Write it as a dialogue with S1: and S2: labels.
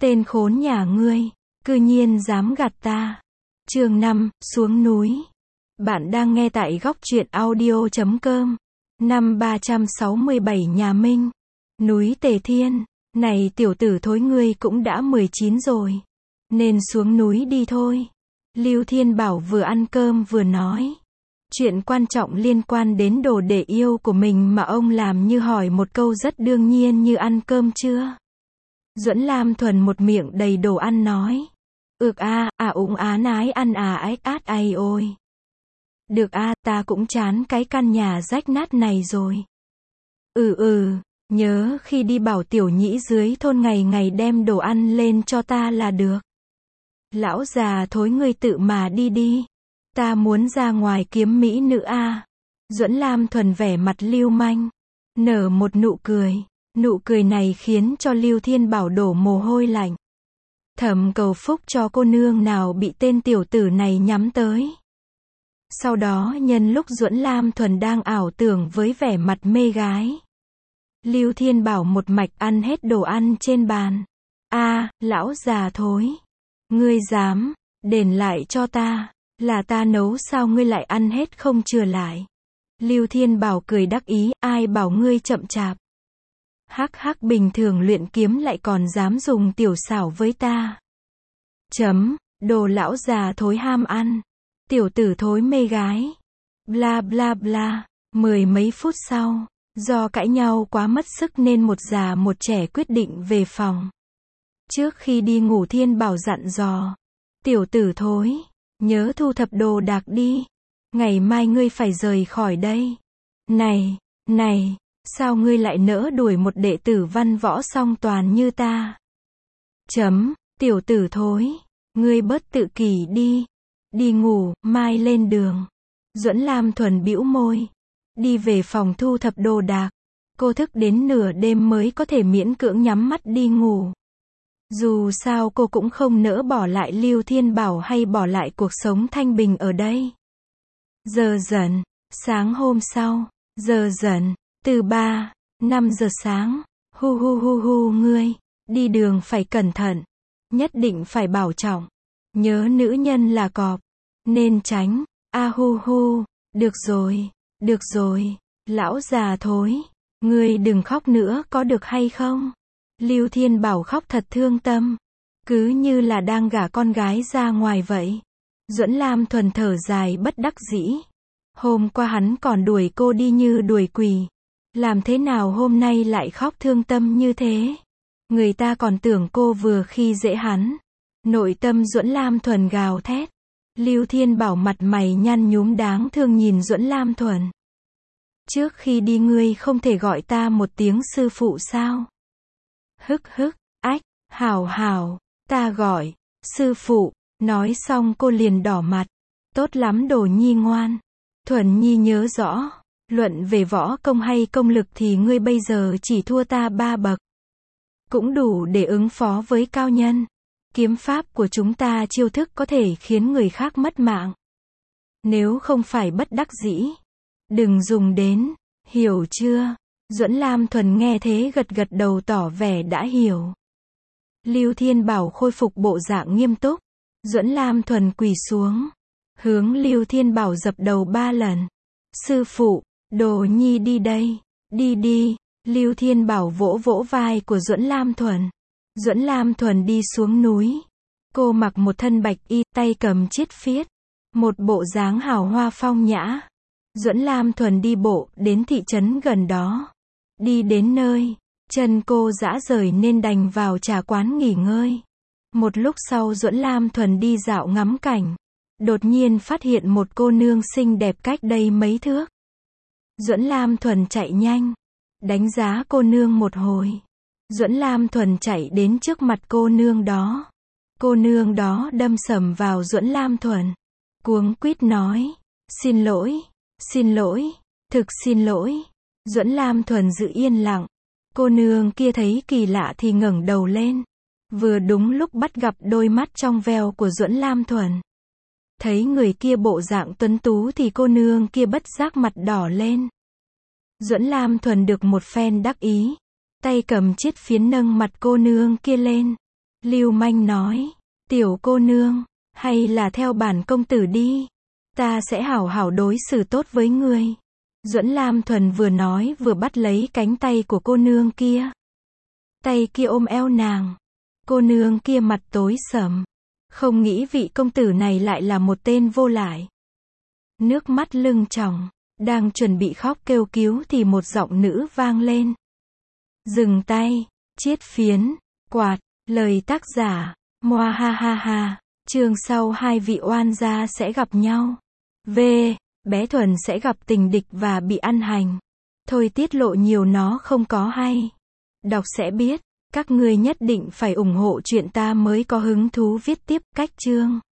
S1: Tên khốn nhà ngươi, cư nhiên dám gạt ta. Chương 5, xuống núi. Bạn đang nghe tại góc truyện audio.com. Năm 367 nhà Minh. Núi Tề Thiên. Này tiểu tử thối, ngươi cũng đã 19 rồi. Nên xuống núi đi thôi. Lưu Thiên Bảo vừa ăn cơm vừa nói. Chuyện quan trọng liên quan đến đồ đệ yêu của mình mà ông làm như hỏi một câu rất đương nhiên như ăn cơm chưa. Duẫn Lam Thuần một miệng đầy đồ ăn nói. Ược úng á nái ăn ếch át ai ôi. Được ta cũng chán cái căn nhà rách nát này rồi. Nhớ khi đi bảo tiểu nhĩ dưới thôn ngày ngày đem đồ ăn lên cho ta là được. Lão già thối, ngươi tự mà đi đi. Ta muốn ra ngoài kiếm mỹ nữ Duẫn Lam Thuần vẻ mặt lưu manh. Nở một nụ cười. Nụ cười này khiến cho Lưu Thiên Bảo đổ mồ hôi lạnh. Thầm cầu phúc cho cô nương nào bị tên tiểu tử này nhắm tới. Sau đó nhân lúc Duẫn Lam Thuần đang ảo tưởng với vẻ mặt mê gái, Lưu Thiên Bảo một mạch ăn hết đồ ăn trên bàn. Lão già thối. Ngươi dám, đền lại cho ta. Là ta nấu sao ngươi lại ăn hết không chừa lại. Lưu Thiên Bảo cười đắc ý, ai bảo ngươi chậm chạp. Hắc bình thường luyện kiếm lại còn dám dùng tiểu xảo với ta. Đồ lão già thối ham ăn. Tiểu tử thối mê gái. Bla bla bla. Mười mấy phút sau, do cãi nhau quá mất sức nên một già một trẻ quyết định về phòng. Trước khi đi ngủ Thiên Bảo dặn dò. Tiểu tử thối, nhớ thu thập đồ đạc đi. Ngày mai ngươi phải rời khỏi đây. Này, sao ngươi lại nỡ đuổi một đệ tử văn võ song toàn như ta? Tiểu tử thối, ngươi bớt tự kỷ đi. Đi ngủ, mai lên đường. Duẫn Lam Thuần bĩu môi. Đi về phòng thu thập đồ đạc. Cô thức đến nửa đêm mới có thể miễn cưỡng nhắm mắt đi ngủ. Dù sao cô cũng không nỡ bỏ lại Lưu Thiên Bảo hay bỏ lại cuộc sống thanh bình ở đây. Giờ dần, sáng hôm sau, từ 5 giờ sáng, ngươi, đi đường phải cẩn thận, nhất định phải bảo trọng, nhớ nữ nhân là cọp, nên tránh, được rồi, lão già thối, ngươi đừng khóc nữa có được hay không? Lưu Thiên Bảo khóc thật thương tâm, cứ như là đang gả con gái ra ngoài vậy. Duẫn Lam Thuần thở dài bất đắc dĩ. Hôm qua hắn còn đuổi cô đi như đuổi quỷ. Làm thế nào hôm nay lại khóc thương tâm như thế? Người ta còn tưởng cô vừa khi dễ hắn. Nội tâm Duẫn Lam Thuần gào thét. Lưu Thiên Bảo mặt mày nhăn nhúm đáng thương nhìn Duẫn Lam Thuần. Trước khi đi ngươi không thể gọi ta một tiếng sư phụ sao? Hảo, ta gọi, sư phụ. Nói xong cô liền đỏ mặt. Tốt lắm đồ nhi ngoan. Thuần nhi nhớ rõ, luận về võ công hay công lực thì ngươi bây giờ chỉ thua ta 3 bậc. Cũng đủ để ứng phó với cao nhân. Kiếm pháp của chúng ta chiêu thức có thể khiến người khác mất mạng. Nếu không phải bất đắc dĩ, đừng dùng đến, hiểu chưa? Duẫn Lam Thuần nghe thế gật gật đầu tỏ vẻ đã hiểu. Lưu Thiên Bảo khôi phục bộ dạng nghiêm túc. Duẫn Lam Thuần quỳ xuống, hướng Lưu Thiên Bảo dập đầu 3 lần. Sư phụ, đồ nhi đi đây, đi. Lưu Thiên Bảo vỗ vỗ vai của Duẫn Lam Thuần. Duẫn Lam Thuần đi xuống núi. Cô mặc một thân bạch y, tay cầm chiết phiết, một bộ dáng hào hoa phong nhã. Duẫn Lam Thuần đi bộ đến thị trấn gần đó. Đi đến nơi, chân cô rã rời nên đành vào trà quán nghỉ ngơi. Một lúc sau Duẫn Lam Thuần đi dạo ngắm cảnh. Đột nhiên phát hiện một cô nương xinh đẹp cách đây mấy thước. Duẫn Lam Thuần chạy nhanh, đánh giá cô nương một hồi. Duẫn Lam Thuần chạy đến trước mặt cô nương đó. Cô nương đó đâm sầm vào Duẫn Lam Thuần. Cuống quýt nói, xin lỗi, thực xin lỗi. Duẫn Lam Thuần giữ yên lặng. Cô nương kia thấy kỳ lạ thì ngẩng đầu lên. Vừa đúng lúc bắt gặp đôi mắt trong veo của Duẫn Lam Thuần. Thấy người kia bộ dạng tuấn tú thì cô nương kia bất giác mặt đỏ lên. Duẫn Lam Thuần được một phen đắc ý. Tay cầm chiết phiến nâng mặt cô nương kia lên. Lưu manh nói, tiểu cô nương, hay là theo bản công tử đi. Ta sẽ hảo hảo đối xử tốt với ngươi. Duẫn Lam Thuần vừa nói vừa bắt lấy cánh tay của cô nương kia. Tay kia ôm eo nàng. Cô nương kia mặt tối sầm. Không nghĩ vị công tử này lại là một tên vô lại. Nước mắt lưng tròng, đang chuẩn bị khóc kêu cứu thì một giọng nữ vang lên. Dừng tay, chiết phiến, quạt, lời tác giả, Moa ha ha ha, chương sau hai vị oan gia sẽ gặp nhau. V. Bé Thuần sẽ gặp tình địch và bị ăn hành. Thôi tiết lộ nhiều nó không có hay. Đọc sẽ biết, các ngươi nhất định phải ủng hộ chuyện ta mới có hứng thú viết tiếp, cách chương.